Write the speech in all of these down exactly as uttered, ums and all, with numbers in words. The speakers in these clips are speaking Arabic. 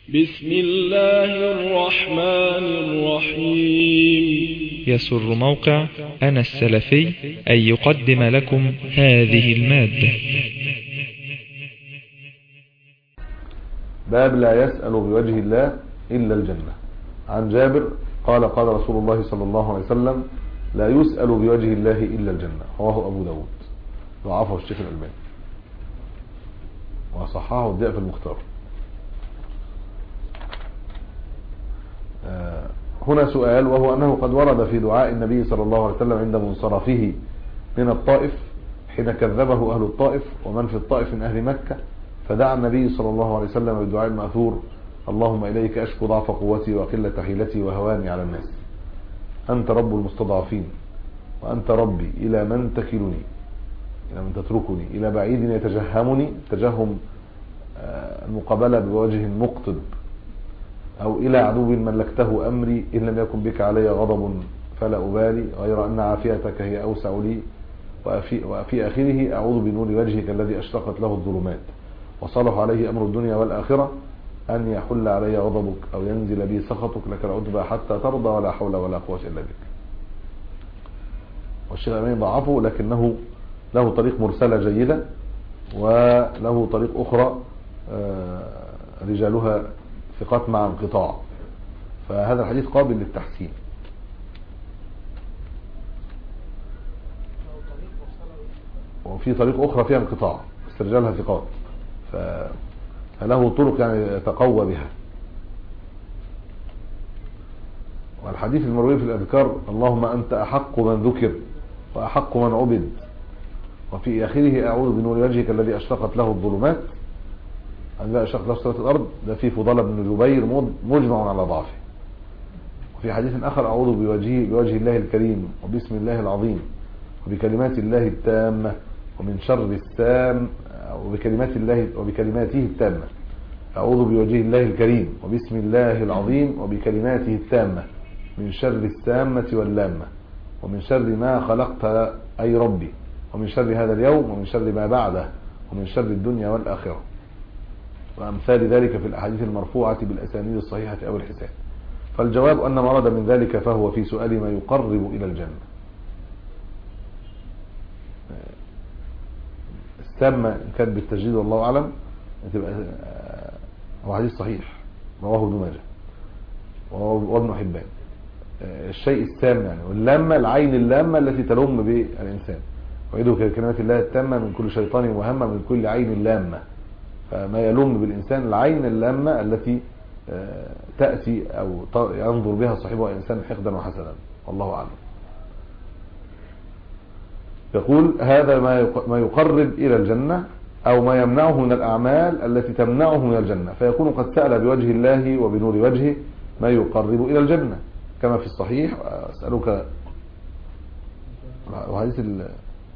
بسم الله الرحمن الرحيم. يسر موقع أنا السلفي أن يقدم لكم هذه المادة. باب لا يسأل بوجه الله إلا الجنة. عن جابر قال قال رسول الله صلى الله عليه وسلم: لا يسأل بوجه الله إلا الجنة. رواه أبو داود، ضعفه الشيخ الألباني وصححه الضياء في المختار. هنا سؤال، وهو أنه قد ورد في دعاء النبي صلى الله عليه وسلم عند منصرفه من الطائف حين كذبه أهل الطائف ومن في الطائف من أهل مكة، فدعا النبي صلى الله عليه وسلم بالدعاء المأثور: اللهم إليك أشكو ضعف قوتي وقلة حيلتي وهواني على الناس، أنت رب المستضعفين، وأنت ربي، إلى من تكلني، إلى من تتركني، إلى بعيد يتجهمني، تجهم المقابلة بوجه مقتض، أو إلى عدو ملكته أمري، إن لم يكن بك علي غضب فلا أبالي، غير أن عافيتك هي أوسع لي، وفي, وفي آخره: أعوذ بنور وجهك الذي أشرقت له الظلمات وصلح عليه أمر الدنيا والآخرة، أن يحل علي غضبك أو ينزل بي سخطك، لك العتبى حتى ترضى، ولا حول ولا قوة إلا بك. والشيخ الألباني ضعفه، لكنه له طريق مرسلة جيدة، وله طريق أخرى رجالها ثقات مع انقطاع، فهذا الحديث قابل للتحسين. وفي طريق أخرى فيها انقطاع بس رجالها ثقات، فله طرق يعني يتقوى بها. والحديث المروي في الأذكار: اللهم أنت أحق من ذكر وأحق من عبد، وفي آخره: أعوذ بنور وجهك الذي أشرقت له الظلمات، أن لا أشرقت له سماوات الأرض. ده في فضالة بن جبير مجمع على ضعفه. وفي حديث آخر: أعوذ بوجه, بوجه الله الكريم وبسم الله العظيم وبكلمات الله التامة ومن شر السام، وبكلمات الله وبكلماته التامة. أعوذ بوجه الله الكريم وبسم الله العظيم وبكلماته التامة من شر السامة واللامة، ومن شر ما خلقت أي ربي، ومن شر هذا اليوم، ومن شر ما بعده، ومن شر الدنيا والآخرة، وأمثال ذلك في الأحاديث المرفوعة بالأسانيد الصحيحة أو الحسان. فالجواب أن ما ورد من ذلك فهو في سؤال ما يقرب إلى الجنة. السامة إن كان بالتجديد والله أعلم تبقى هو حديث صحيح رواه ابن ماجه وابن حبان. الشيء السام يعني، واللامة العين اللامة التي تلم بالإنسان، وعيده كلمات الله التامة من كل شيطان وهمة من كل عين لامة. فما يلوم بالإنسان العين اللامة التي تأتي أو ينظر بها صاحبها إنسان حقدا وحسدا، والله أعلم. يقول: هذا ما يقرب إلى الجنة، أو ما يمنعه من الأعمال التي تمنعه من الجنة، فيكون قد سأل بوجه الله وبنور وجهه ما يقرب إلى الجنة، كما في الصحيح: أسألك وحديث ال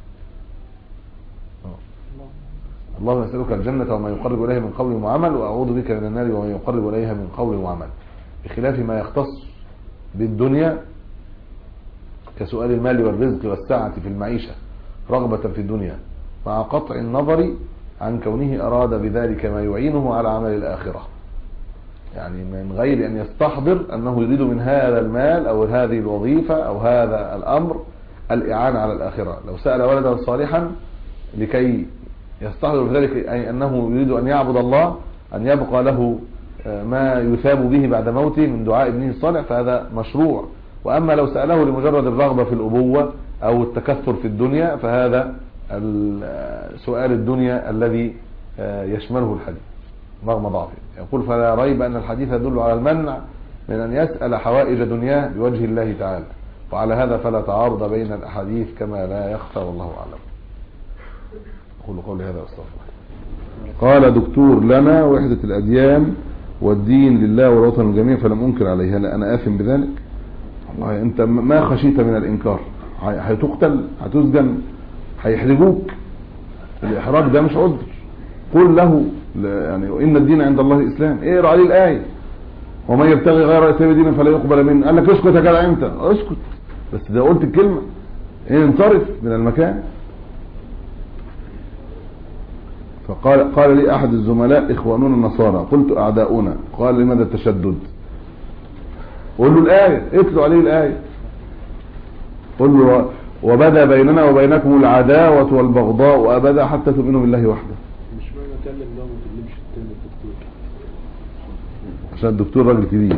اللهم أسألك الجنة وما يقرب إليها من قول وعمل، وأعوذ بك من النار وما يقرب إليها من قول وعمل، بخلاف ما يختص بالدنيا كسؤال المال والرزق والسعة في المعيشة رغبة في الدنيا، مع قطع النظر عن كونه أراد بذلك ما يعينه على عمل الآخرة، يعني من غير أن يستحضر أنه يريد من هذا المال أو هذه الوظيفة أو هذا الأمر الإعانة على الآخرة. لو سأل ولدا صالحا لكي يستحضر في ذلك أي أنه يريد أن يعبد الله، أن يبقى له ما يثاب به بعد موته من دعاء ابنه الصالح، فهذا مشروع. وأما لو سأله لمجرد الرغبة في الأبوة أو التكثر في الدنيا، فهذا سؤال الدنيا الذي يشمله الحديث رغم ضعفه. يقول: فلا ريب أن الحديث يدل على المنع من أن يسأل حوائج دنياه بوجه الله تعالى، وعلى هذا فلا تعارض بين الأحاديث كما لا يخفى، والله أعلم. أقول قولي هذا واستغفر. قال: دكتور لنا وحدة الأديان والدين لله والوطن الجميع، فلم أنكر عليه. هل أنا آثم بذلك؟ والله أنت ما خشيت من الإنكار؟ هتقتل، هتسجن، هيحرجوك. الإحراج ده مش عذر. قل له يعني إن الدين عند الله الإسلام. اقرأ عليه الآية: ومن يبتغي غير الإسلام دينا فلا يقبل منه. قال لك: اسكت يا جدع أنت، اسكت. بس ده قلت الكلمة، انصرف من المكان. فقال قال لي أحد الزملاء إخواننا النصارى، قلت أعداؤنا. قال لماذا التشدد؟ قل له الآية، اتلوا عليه الآية، قل له وبدا بيننا وبينكم العداوة والبغضاء وأبدا حتى تؤمنوا بالله وحده. مش معنى أكلم ده وما تكلمش التاني الدكتور، عشان الدكتور راجل كبير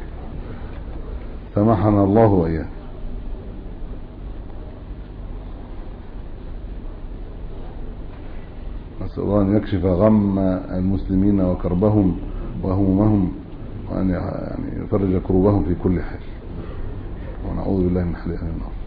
سمحنا الله وإياه. نسأل الله أن يكشف غم المسلمين وكربهم وهمومهم، وأن يعني يفرج كروبهم في كل حال، ونعوذ بالله من حال أهل النار.